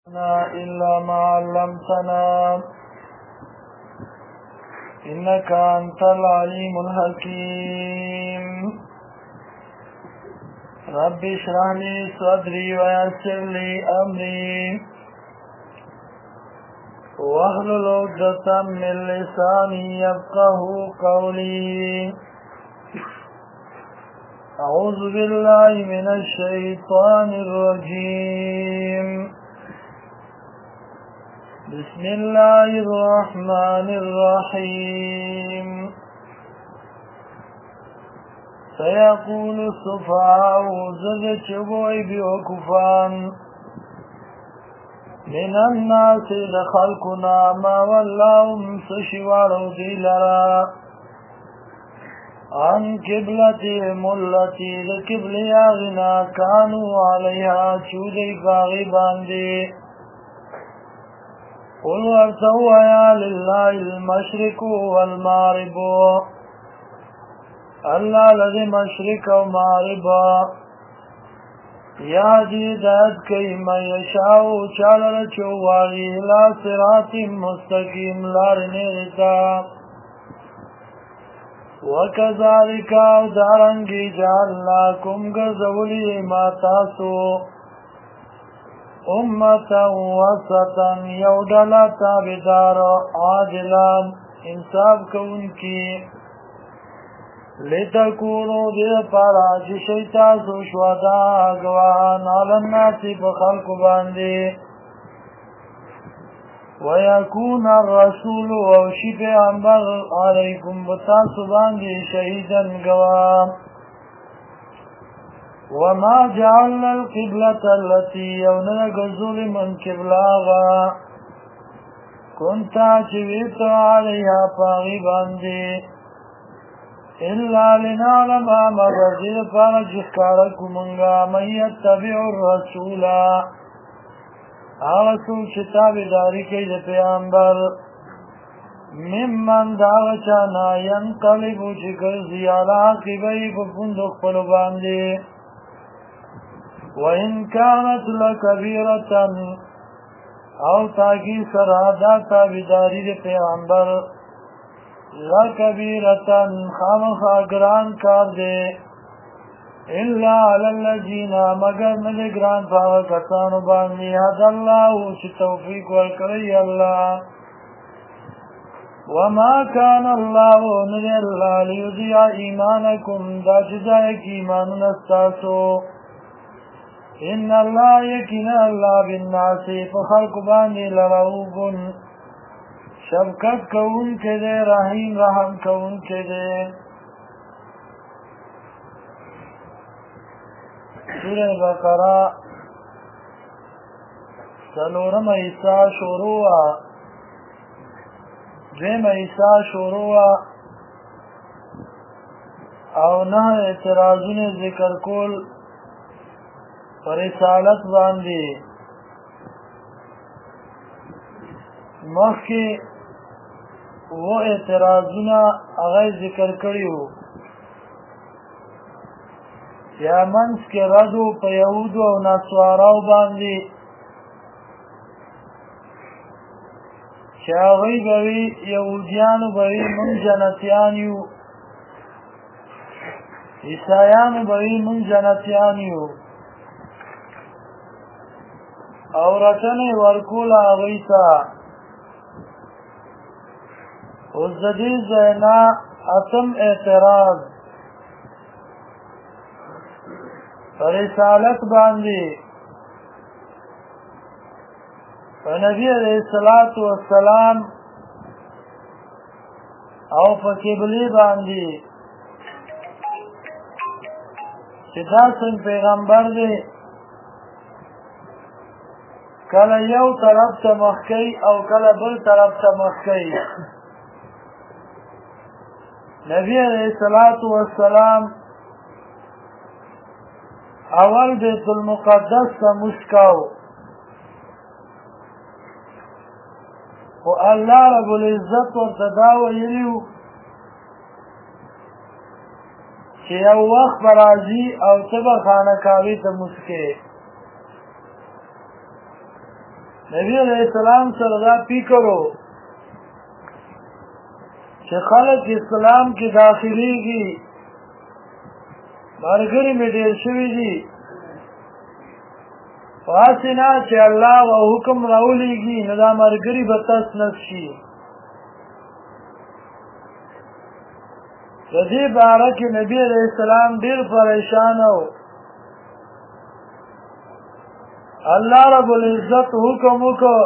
إلا ما علمتنا إنك أنت العليم الحكيم رب اشرح لي صدري ويسر لي أمري واحلل عقدة من لساني يفقه قولي أعوذ بالله من الشيطان الرجيم بسم الله الرحمن الرحيم سيقول السفهاء زجتبوي بوكفان من الناس لخلقنا ما ولاهم سشوارو ديلرا عن قبلتهم التي لقبل آغنا كانوا عليها چودي فاغبان دي قل ورتوا يا لله المشرق والمغرب الله الذي مشرق ومغرب يهدي هدایت کوي من یشاء چاله چوالي الى صراط مستقيم لار نیتا وكذلك دارنگی جعلناكم غزولی ما تاسو امتا وسطا یودلا تابدار عادلا انصاف کون کی لتکونو دیر پارا چی شیطاسو شودا گواهان علناسی بخلق باندی ويكون الرسول وشي پیغمبر علیکم بتاسو باندی شهیدا گواه وما جعلنا القبلة التي يوننا من قبلاغا كنت عشبيت عليها فاغبا دي إلا لنعلم مرضي فرجكاركمنغا من يتبع الرسول رسول شتاب داری کی د پیغمبر ممن داغچانا ینقلبو چکر زیالا قبئی بفندق پلو باندی وإن كانت لكبيرة او تاکی سرادا تابداری د پیغمبر لكبيرة خامخا گران کار دے إلا على الذين مگر نگران پاو کسانو باندی حد اللہ چی توفیق والکری اللہ وما كان الله نجي الله ليضيع إيمانكم دا جزائك إيمان نستاسو إن الله يكن الله بالناس فخلق باني لرؤوف شبكت كون كده رحيم رحم كون كده سورة بقرة سلورم عیسیٰ شروع دویم عیسیٰ شروع او نه اعتراضون ذکر کول پر رسالت باندی مخی و اعتراضون اغای ذکر کریو یا منس کے ردو پا یهودو و نسواراو باندی چه آغی بوی یهودیانو بوی من جنتیانیو عیسایانو بوی من جنتیانیو او رتن ورکول آغیتا وزدی زینا اتم اعتراض رسالت باندی نبی علیہ السلام او فقبلی باندی چدا سن پیغمبر دی کله یو طرف ته مخکی او کله بل طرف ته مخکی نبی علیہ السلام اول بیت المقدس تا مشکاو و اللہ رب العزت و تداو یلیو چې یو وخت برازي او تبه خانکاوي ته مسکه نبی علیہ السلام سره دا فکرو چې خلک اسلام کې داخليږي ملګري مې ډېر شوي دي واسې نه چې الله او حکم راولېږي نو دا ملګري به تس نس شي د دې باره کې نبی علیہ السلام ډېر پریشان و الله رب العزت حکم وکړ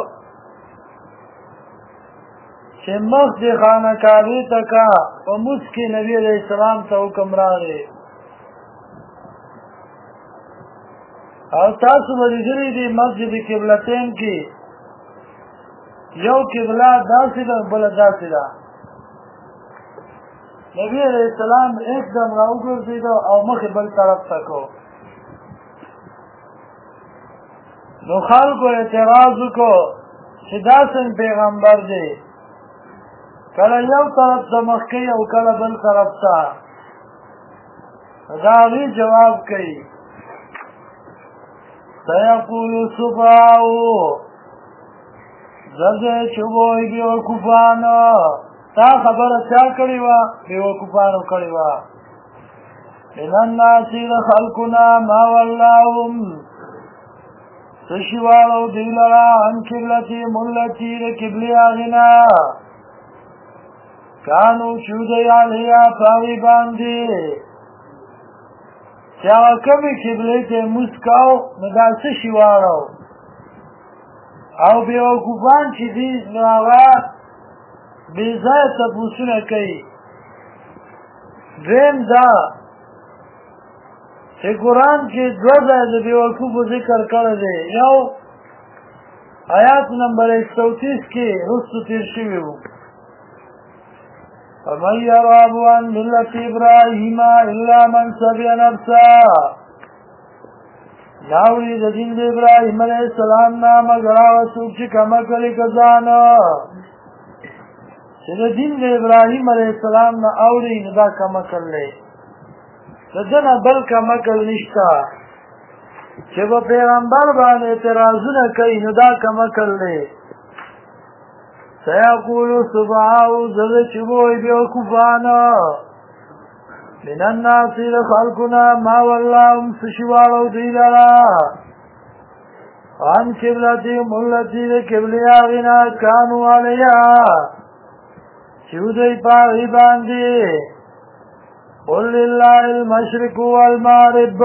چې مخ دې خانه کعبې ته کا په مونځ کې نبی علیہ السلام ته حکم راغی او تاسو به لیدلي دي مسجد قبلتین کې یو قبله داسې ده بله داسې ده نبی علیہ السلام एकदम راوګرځېد او مخې بل طرف ته کو نو خلکو اعتراض وکړو چې دا څنګه پیغمبر دی کله یو طرف ته مخ کوي او کله بل طرف ته دا غي جواب کوي سيقول السفهاء زده چوبوي بیوقوفانو تا خبره چا کړې وه بیوقوفانو کړې وه من الناس خلقنا ما ولاهم سشوالو دیلرا عن قبلتهم التي لقبل آغنا کانو چودی علیہ پاوی باندی چاہ کمی قبلیت مسکاو ندا سشوالو او بیوقوفان چی دی نواغا بیزای تپوسون کئی درین دا چې قرآن کې دو ځای د بیوقوفو ذکر کړی دی یو آیات نمبر 130 کې رستو تیر شوی و فمن یرغب عن ملة ابراهیم الا من سفی نفسه ناوړي د دین د ابراهیم علیه السلام نه مګر هغه څوک چې کمه کړي که ځان چې د دین د ابراهیم علیه السلام نه اوري نو دا کمه کړلی د ده نه بل کمکل نشته چې په پیغمبر باندې اعتراضونه کوي نو دا کمکل دی سیقول السفهاء زده چې وایي بیوقوفانو من الناس د خلقنا ما ولاهم څه شي واړو دوی لره عن قبلتهم التي د قبلې هغې نه کانو علیها چې دوی په هغې باندې قل لله المشرق والمغرب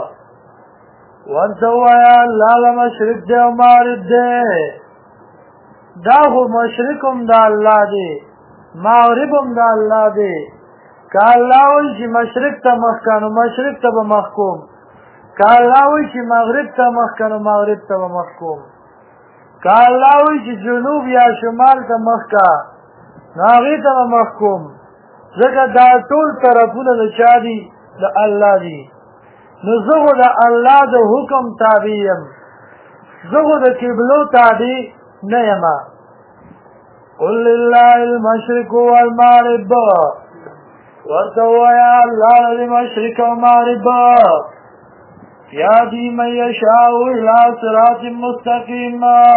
ورته ووایه الله له مشرق دی او مغرب دی دا خو مشرق هم د الله دی مغرب هم د الله دی که الله وایي چې مشرق ته مخ که نو مشرق ته به مخ کوم که الله وایي چې مغرب ته مخ که نو مغرب ته به مخ کوم که الله وایي چې جنوب یا شمال ته مخ که نو هغې ته به مخ کوم ځکه دا ټول طرفونه د چا دي د الله دي نو زه خو د الله د حکم تابع یم زه خو د قبلو تابع نه یم قل لله المشرق والمغرب ورته ووایه الله د مشرق او مغرب یهدي من یشاء الی صراط مستقیم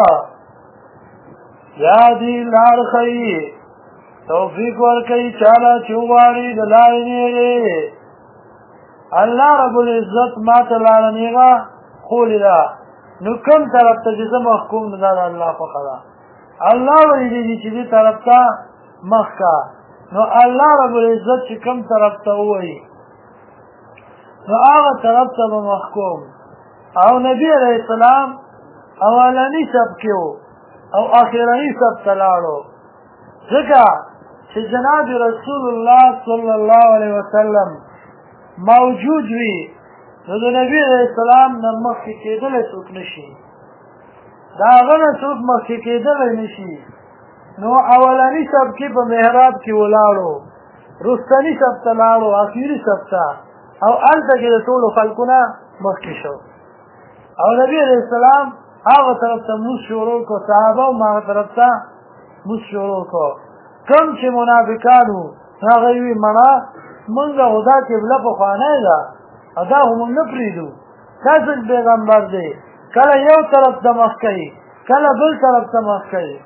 یهدي لار ښیي توفیق ورکوي چاله چې وغواړي د لارې نیغې الله رب العزت ما ته لاره نیغه ښولې ده نو کوم طرف ته چې زه محکوم نو دا د الله خوښه ده الله ویلي دي چې دې طرف ته مخ که نو الله رب العزت چې کوم طرف ته ووایي نو هغه طرف ته به محکوم او نبي علیه السلام اولني سب کې و او اخرني سب ته لاړو ځکه چې جناب رسول الله صلی الله علیه وسلم موجود وي نو د نبی علیه السلام نه مخکې کېدلی څوک نشي د هغه نه څوک مخکې کېدلی نشي نو اولني سب کې په محراب کې ولاړو رستني سب ته لاړو اخري سب ته او هلته کې د ټولو خلکونه مخکې شو او نبی علیه السلام هغه طرف ته موس شروع کړو صحابه هم هغه طرف ته موس شروع کړو کوم چې منافقان وو هغه یې وویل مړه مونږ خو دا قبله پخوانی ده او دا خو مونږ نه پرېږدو دا څنګه پیغمبر دی کله یو طرف ته مخ کوي کله بل طرف ته مخ کوي.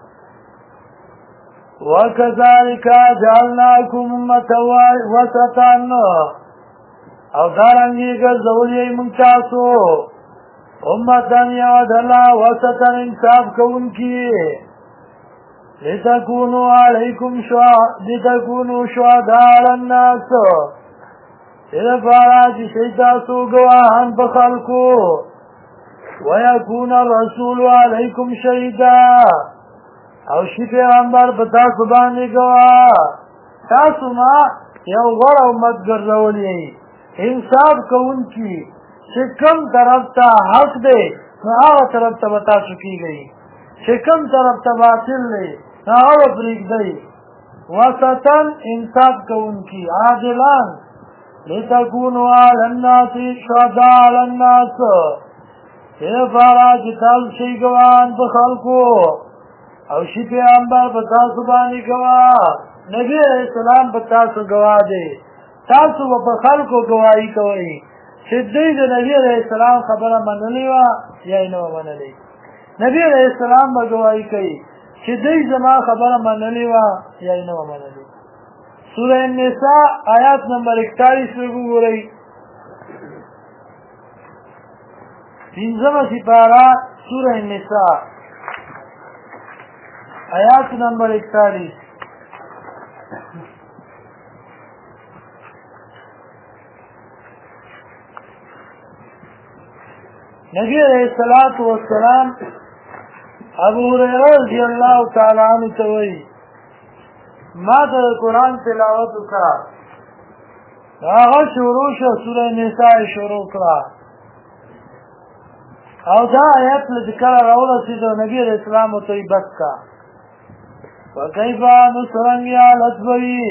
وَكَذَلِكَ جَعَلْنَاكُمْ أُمَّةً وَسَطًا او دارنګي ګرځولې موږ تاسو امتن یو ډله وسطن انصاف کوونکي لتكونوا شهداء على الناس إذا فراج شيطاسو گواهان بخلقو ويكون الرسول عليكم شهيدا او شي پیغمبر بتاسو باندې گواه. تاسو ما یو غوره امت ګرځولې انصاف کوونکي چې کوم طرف ته حق دی نو هغه طرف ته به تاسو کېږئ، چې کوم طرف ته باطل دی نو هغه به پرېږدئ. وسطن انصاف کوونکي عادلان لتكونوا على الناس شهداء على الناس لپاره چې تاسو شئ ګواهان په خلکو او شي پیغمبر په تاسو باندې گواه. نبی علیہ السلام په تاسو گواه دی، تاسو په خلکو گواهی کوئ چې دوی د نبی علیہ السلام خبره منلې وه یا یې نه وه منلې. نبی علیہ السلام به گواهی کوي چې دوی زما خبره منلې وه یا یې نه وه منلې. سوره النساء آیات نمبر 41 وګورئ. 5مه سپاره سوره النساء آیات نمبر 41. نبی علیہ الصلوۃ والسلام ابو هريره رضی الله تعالی عنہ ته وایي ما د قرآن تلاوت وکړه، هغه شروع شو سوره نساء شروع کړه او دا آیت چې کله راورسېده نبی علیہ السلام ورته وایي بس کا وكيف نصرني على الطبي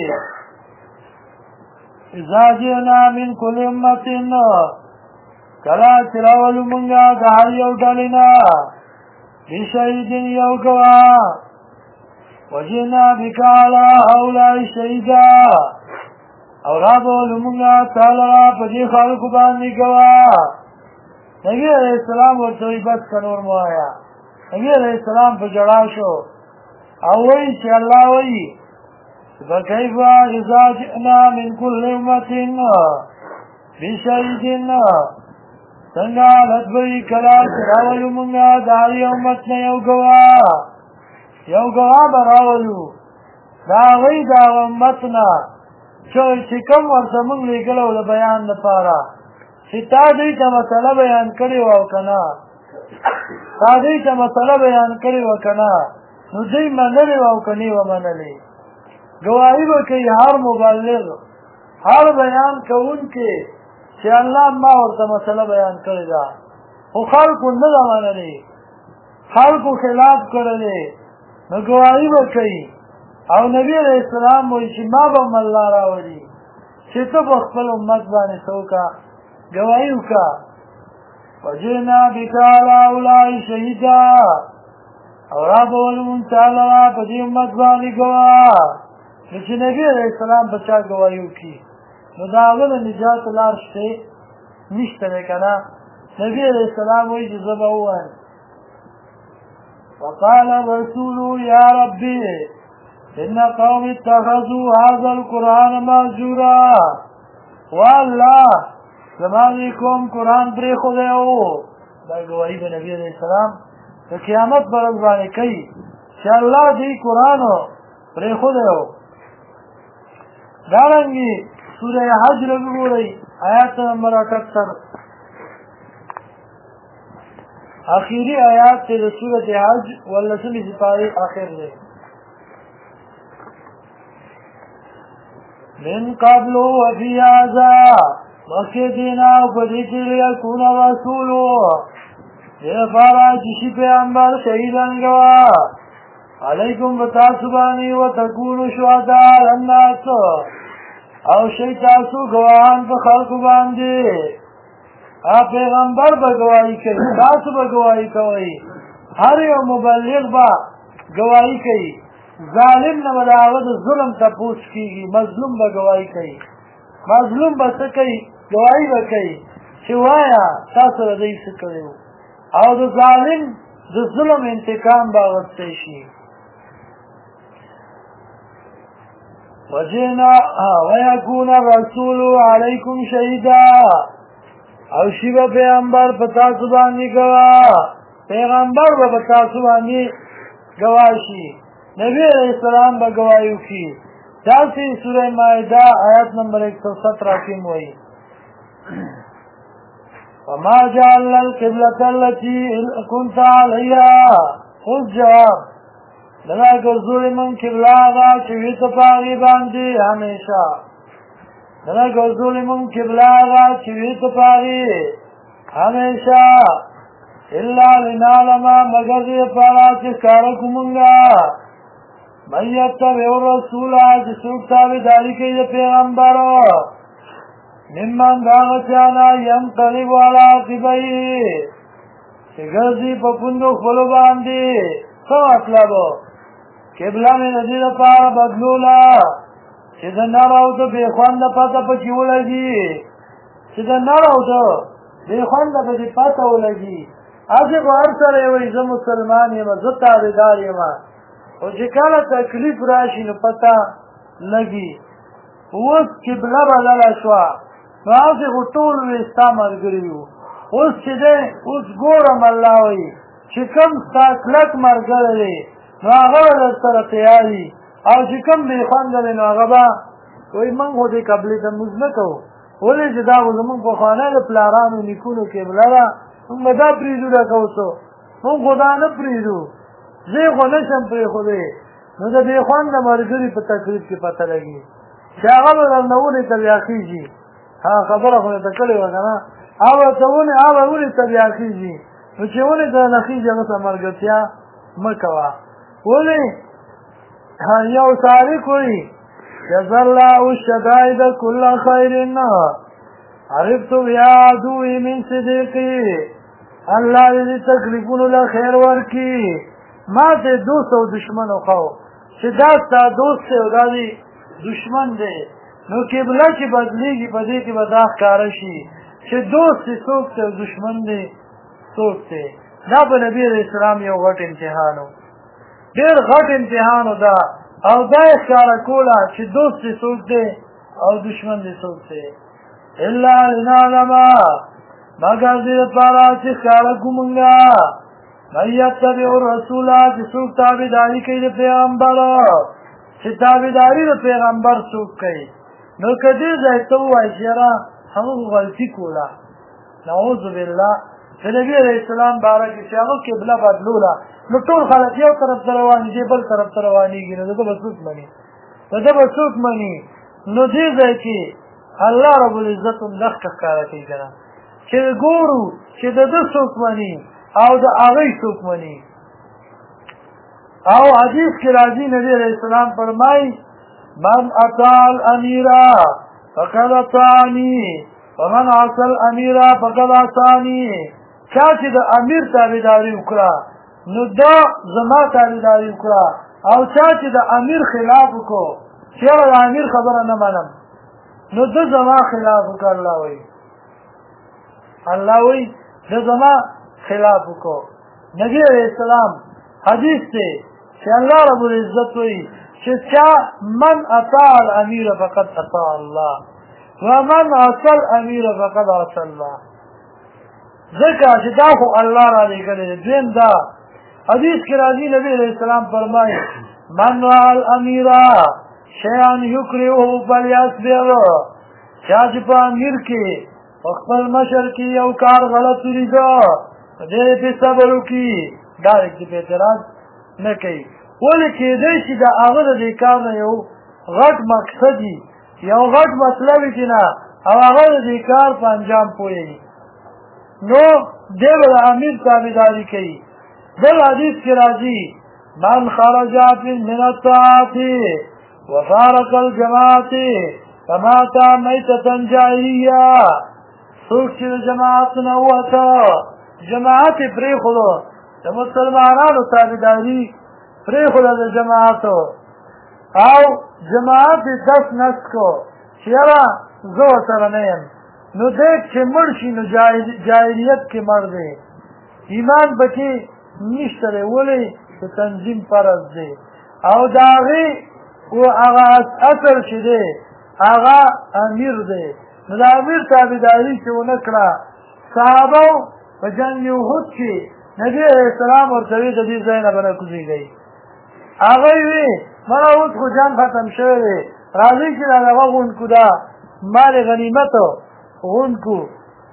إذا جئنا من كل أمة كلا تراول منغا دهر يوغالنا بشهيد يوغوا وجئنا بك على هؤلاء شهيدا او رابول منغا تعالى فدي خالق باندې گوا. نبی علیہ السلام ورته بس کنور موایا. نبی علیہ السلام په جړا شو او وی چې الله وی فكيف إذا جئنا من كل أمة بشهيد څنګه لدوی کلا راولو مونږه د هر یو امت نه یو ګواه به راولو د هغوی د امت نه چې کوم ورته مونږ لېږلی و د بیان لپاره چې تا دوی ته مسله بیان کړې وه او که نه تا دوی ته مسله بیان کړې وه که نه نو دوی منلې وه او که نه وه منلې. ګواهي به کوي هر مبلغ هر بیان کوونکې چې الله ما ورته مسله بیان کړې ده خو خلکو نه ده منلې، خلکو خلاف کړلې، نو ګواهي به کوي. او نبی علیہ السلام وایي چې ما به هم الله راولي چې ته په خپل امت باندې څه وکړه ګواهي وکړه. وجئنا بک علی هؤلاء شهیدا او رابولو مونږ تعالی په دې امت باندې ګواه. نو چې نبی علیہ السلام په چا ګواهي وکړي نو د هغه د نجات لار شته نشته دی که نه. نبی علیہ السلام وایي چې زه به ووایم وقال الرسول یا ربي ان قوم اتخذوا هذا القرآن مهجورا. والله زما دې قوم قرآن پرېښودی و. دا ګواهي د نبي علیہ السلام د قیامت په ورځ باندې کوي چې الله دې قرآن پرېښودی و. دارنګې سوره حج وګورئ آیات نمبر 78 آخری آیات چې د سورة حج 18 سپارې آخر دی. من قبل وفي هذا مخکې دینا او په دې کې لیکون رسولو لپاره چې شي پیغمبر شهیدان ګواه علیکم بتاسو باندې وتکونو شهداء علی الناس او شي تاسو ګواهان په خلکو باندې. پیغمبر به ګواهي کوي، تاسو به ګواهي کوئ، هر یو مبلغ به ګواهي کوي. ظالم نه به د هغه د ظلم تپوس کېږي، مظلوم به ګواهي کوي. مظلوم به څه کوي ګواهي به کوي چې وایه تاسو له دوی څه کړي او د ظالم د ظلم انتقام به اخیستی شي. ویکون الرسول علیکم شهیدا او شی به پیغمبر په تاسو باندې ګواه، پیغمبر به په تاسو باندې ګواه شي، نبی علیہ السلام به ګواهي وکړي. داسې سوره مائده آیت نمبر 117 کې وایي وما جعلنا القبلة التي كنت عليها. اوس جواب دغه ګرځولې من قبله هغه چې وي ته په هغې باندې همیشه، دغه ګرځولې من قبله هغه چې وي ته په هغې همیشه الا لنعلم مگر دې لپاره چې ښکاره کړو مونږه من یتبع الرسول چې څوک تابعداري کوي د پیغمبر ممن د هغه چا نه ینقلب علی عقبیه چې ګرځي په پوندو خپلو باندې. څه مطلب قبله مې د دې لپاره بدلوله چې د نر او د بې خونده پته پکې ولګي، چې د نر او د بې خونده پکې پته ولګي. هسې خو هر سړی وایي زه مسلمان یم، زه تابعدار یم، خو چې کله تکلیف راشي نو پته لګي. اوس قبله بدله شوه نو هسې خو ټول وی ستا ملګري وو. اوس چې دی اوس ګورم الله وایي چې کوم ستا کلک ملګری دی نو هغه به در سره تیار وي، او چې کوم بې خونده دی نو هغه به وایي موږ خو دې قبلې ته لمونځ نه کوو، ولې چې دا خو زمونږ پخوانی د پلارانو نیکونو قبله ده، موږ به دا پرېږدو لکه اوسو، موږ خو دا نه پرېږدو، زه یې خو نه شم پرېښودی. نو د بې خونده ملګري په تکلیف کې پته لګي چې هغه به درنه ونې ته بیا خېږي. ها خبره خو درته کړې وه که نه، هغه ته ونې ته بیا خېږي، نو چې ونې ته نه خېږي هغه سره ملګرتیا مه کوه. ولې یو سالک وایي جزا الله الشدائد کل خیر عرفت بیا عدوی من صدیقی. الله دې تکلیفونو له خیر ورکړي، ما ته دوست او دشمن وښو چې دا ستا دوست دی او دا دې دشمن دی. نو قبله چې بدلېږي په دې کې به دا ښکاره شي چې دوست دی څوک دی او دشمن دی څوک دی. دا په نبي علیه السلام یو غټ امتحان و، ډېر غټ امتحان و دا، او دا یې ښکاره کوله چې دوست دی څوک دی او دشمن دی څوک دی. الا لنعلم مگر دې لپاره چې ښکاره کړو مونږه من یتبع الرسول چې څوک تابعداري کوي د پیغمبر، چې تابعداري د پیغمبر څوک کوي. نو که دې ځای ته ووایي چې یاره هغه غلطي کوله، نعوذ بالله، د نبي علیه السلام باره کې چې هغه قبله بدلوله نو ټول خلک یو طرف ته روان دي بل طرف ته روانېږي، نو ده به څوک مني، ده به څوک مني. نو دې ځای کې الله رب العزت هم دښته ښکاره کوي که نه چې ګورو چې د ده څوک مني او د هغوی څوک مني. او حدیث کې راځي نبي علیه السلام فرمایي من اطاع الامیرا فقد اطاعنی ومن عصى الامیرا فقد عصانی. چا چې د امیر تابعداري وکړه نو دا زما تابعداري وکړه، او چا چې د امیر خلاف وکړو چې یاره د امیر خبره نه منم نو ده زما خلاف وکړه. الله وایي ده زما خلاف وکړو. نبی علیه السلام حدیث دی چې الله رب العزت وایي چې چا من اطاع الامیر فقد اطاع الله ومن عصى الامیر فقد عصى الله. ځکه چې دا خو الله را لېږلی دی. دویم دا حدیث کې راځي نبی علیه السلام فرمایي من رأى الامیر شیئا یکرهه فلیصبر. چا چې په امیر کې په خپل مشر کې یو کار غلط ولیده دې پې صبر وکړي، ډایرکټ دې پې اعتراض نه کوي. ولې کېدی شي د هغه د دې کار نه یو غټ مقصد وي، یو غټ مطلب وي چې نه، او هغه د دې کار په انجام پوهېږي، نو دی به د امیر تابعداري کوي. بل حدیث کې راځي من خرج من الطاعة وفارق الجماعة فمات میتة جاهلیه. څوک چې د جماعت نه ووته، جماعت یې پرېښودو، د مسلمانانو تابعداري پرېښوده د جماعتو، او جماعت یې دس نس کو چې یاره زه ورسره نه یم، نو دی چې مړ شي نو جاهلیت کې مړ دی، ایمان به کې نشته دی ولې چې تنظیم فرض دی او د هغې هغه اصل چې دی هغه امیر دی نو د امیر تابعداري چې ونه کړه صحابه په جنګ احد کې نبي علیه السلام ورته ویل د دې ځای نه به نه کوزېږئ هغه یې وی مړه اوس خو جنګ ختم شوی دی راځئ چې دا دغه غونډ کړو دا مال غنیمت غونډ کړو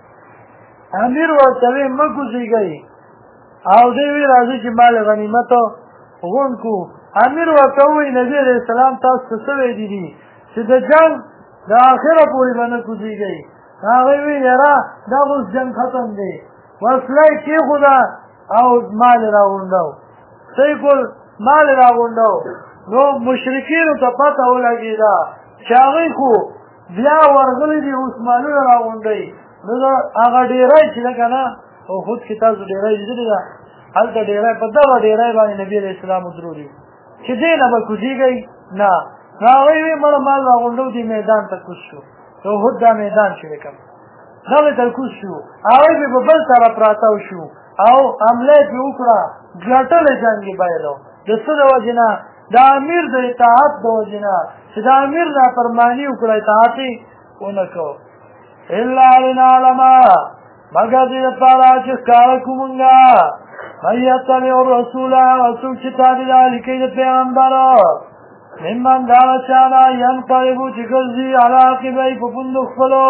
امیر ورته وی مه کوزېږئ او دی وی راځئ چې مال غنیمت غونډ کړو امیر ورته ووایي نبي علیه السلام تاسو ته څه ویلي دي چې د جنګ د آخره پورې به نه کوزېږئ هغه وی یاره دا اوس جنګ ختم دی وسله یې کېښوده او مال یې راغونډو صحیح کول مال یې راغونډو نو مشرکینو ته پته ولګېده چې هغوی خو بیا ورغلي دي اوس مالونه راغونډوي نو هغه ډېری چې ده که نه احد کې تاسو ډېری لیدلې ده هلته ډېری په دغه ډېری باندې نبي علیه السلام ودرولي چې دې نه به کوزېږئ نه نو هغوی وی مړه مال راغونډو دې میدان ته کوز شو د احد دا میدان چې دی کوم دغې ته کوز شو هغوی پې په بل طرف راتاو شو او حمله یې پې وکړه ګټلی جنګ یې بایلو د څه د وجې نه د امیر د اطاعت د وجې نه چې د امیر نافرماني وکړه اطاعت یې ونه کو الا لنعلمه مګر دې دپاره چې ښکاره کړو مونږه من یتبع الرسول څوک چې تابعداري کوي د پیغمبر ممن دا چا نه ینقلبو چې ګرځي علی عقبیه په پوندو خپلو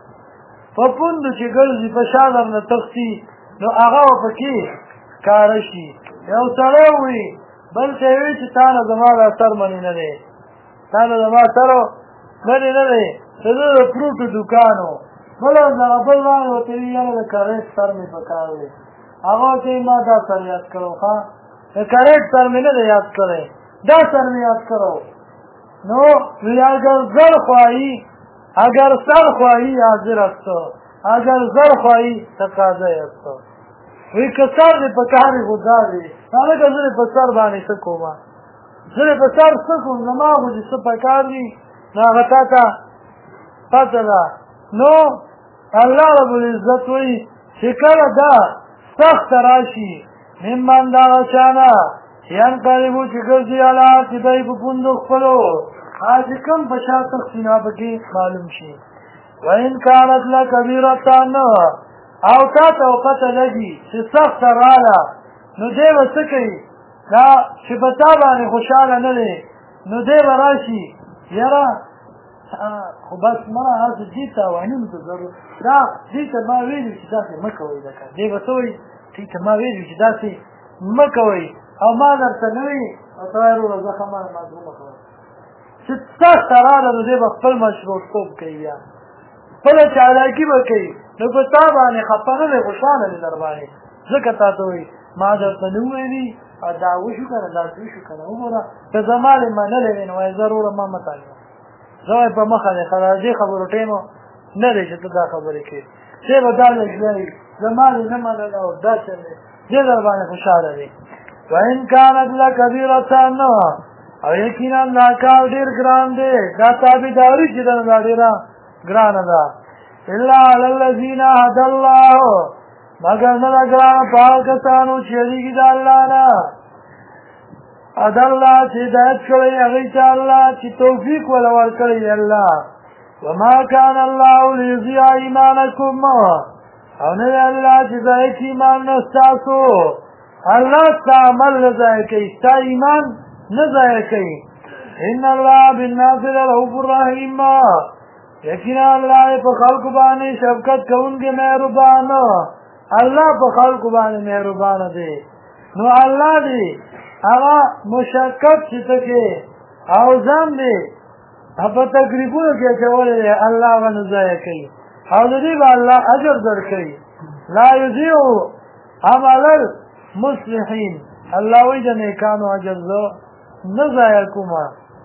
په پوندو چې ګرځي په شا درنه تښتي نو هغه به پکې ښکاره شي یو سړی وي بل ته یې وي چې تا نه زما دا سر منې نه دی تا نه زما سر منې نه دی د ده د فروټو دوکان و بله دغه بل باندې ورته وي یاره د کریټ سر مې په کار دی هغه ورته وي ما دا سر یاد کړو ښه د کریټ سر مې نه دی یاد کړی دا سر مې یاد کړو نو وی اگر زر خواهی اگر سر خواهی حاضر است اگر زر خواهی تقاضی است وی که سر دې په کار یې خو دا دی هلکه زه دې په سر باندې څه کومه زه دې په سر څه کوم زما خو چې څه په کار دي نو هغه تا ته پته ده نو الله رب العزت وایي چې کله دا سخته راشي ممن د هغه چا نه ینقلبو چې ګرځي علی عقبیه په پوندو خپلو هغه چې کوم په شا تښتي نو پکې معلوم شي وان کانت لکبیرة او تا ته پته لګي چې سخته راله نو دی به څه کوي دا چې په تا باندې خوشحاله نه دی نو دی به راشي یاره خو بس مړه هسې دې تاوانونو ته ضرور دا دې ته ما ویلي چې داسې مه کوئ لکه دی به څه وایي دې ته ما ویلي چې داسې مه کوئ او ما درته نه وي او ته وایې وروره زه ښه ما مظلومه کوم چې سخته راله نو دی به خپل مشروطتوب کوي بیا خپله چالاکي به کوي نو په تا باندې خفه نه دی خوشحاله دی در باندې ځکه تا ته وایي ما درته نه وویلي او دا وشو که نه داسې وشو که نه وګوره که زما دې منلی وی نو وایي زه وروره ما مه تاږه زه وایي په مخه دی ښه د دې خبرو ټیم نه دی چې ته دا خبرې کوې چې به دا لږ زما دې نه منله او دا چل دی دې در باندې خوشحاله دی وان کانت لکبیرة او یقینا دا کار ډېر ګران دی دا تابعداري چې ده دا ډېره ګرانه ده الا علی الذین هدی الله مګر نه ده ګرانه په هغه کسانو چې یېرېږي د الله نه هدی الله چې هدایت کړی هغوی ته الله چې توفیق وله ورکړی الله وما کان الله لیضیع ایمانکم او نه دی الله چې ضایع کړي ایمان نه ستاسو الله ستا عمل نه ضایع کوي ستا ایمان نه ضایع کوي ان الله بالناس لرؤوف رحیم یقینا الله په خلقو باندې شفقت کوونکی مهربان الله په خلقو باندې مهربان دی نو الله دی هغه مشقت چې ته کې او ځان دی په تکلیفونو کې اچولی دی الله هغه نه ضایع کوي او د دې به الله اجر درکوي لا یضیع عمل المصلحین الله وایي د نیکانو اجر زه نه ضایع کومه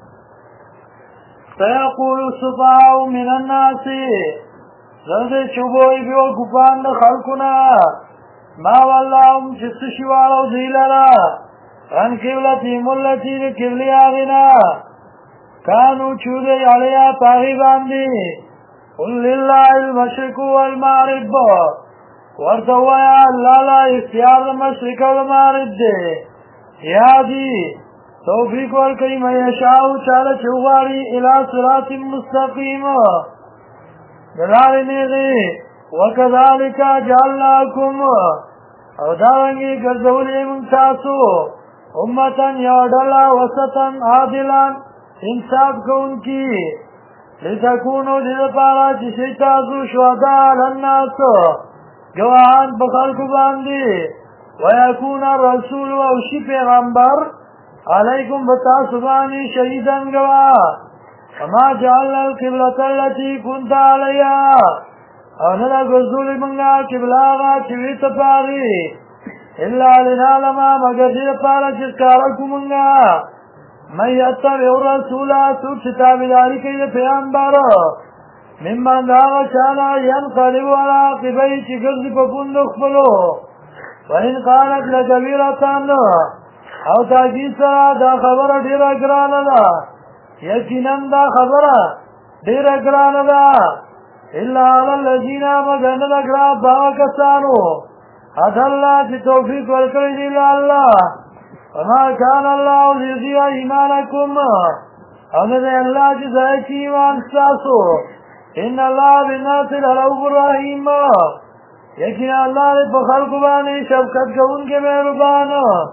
سيقول السفهاء من الناس زرد چوبوی بیو گفان د خلقنا ما واللهم چې څه شي واړو دوی لره عن قبلتهم التي د قبلې هغې نه کانو چودی علیها په هغې باندې قل لله المشرق والمغرب ورته ووایه الله له اختیار د مشرق او د مغرب دی یادي توفیق ورکوي من یشاء چاله چې وغواړي الی صراط مستقیم د لارې نیغې وکذلک جعلناکم او دارنګې ګرځولې موږ تاسو امتا یو ډله وسطا عادلا انصاف کوونکي لتكونوا دې لپاره چې شئ تاسو شهداء علی الناس گواهان په خلکو باندې ویکون الرسول او شي پیغمبر علیکم بتاسو باندې شهیدا گواه وما جعلنا القبلة التي كنت عليها او نه دا ګرځولې موږ قبله هغه چې وې ته پاغي الا لنعلم مگر دې لپاره چې ښکاره کړو موږ من یتبع الرسول څوک چې تابعداري کوي د پیغمبر ممن د هغه چا نه ینقلب علی عقبیه چې ګرځي په پوندو خپلو وإن كانت لکبیرة او تاکید سره دا خبره ډېره ګرانه ده یقینا دا خبره ډېره ګرانه ده الا علی الذین مگر نه ده ګران په هغه کسانو هدى الله چې توفیق ورکړی دی الله وما كان الله ليضيع ایمانکم او نه دی الله چې ضایع کړي ایمان ستاسو ان الله بالناس لرؤوف رحیم یقینا الله په خلقو باندې شفقت کوونکی مهربان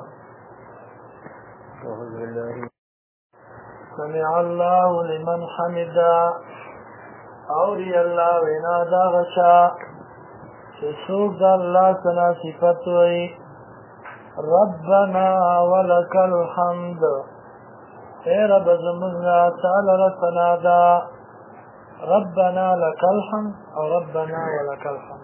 سمع الله لمن حمدا اوری الله وینا دا غشا چې څوک د الله څخه صفت وي ربنا ولك الحمد اے رب زمونږه تعالی رسنا دا ربنا لك الحمد او ربنا ولك الحمد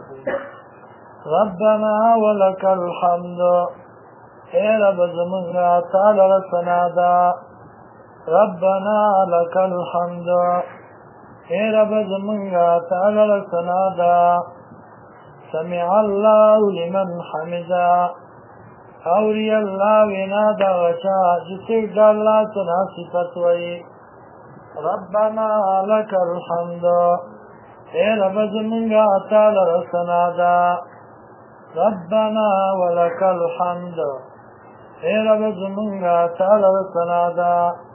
ربنا ولك الحمد اے رب زمونږه تعالی رسنا دا ربنا لك الحمد اے رب زمونږه تعالی رسنا دا سمع الله لمن حمدا اوری الله وینا دا غچا چې د الله څخه صفت وي ربنا لك الحمد اے رب زمونږه تعالی رسنا دا ربنا ولك الحمد اے رب زمونږه تعالی رسنا دا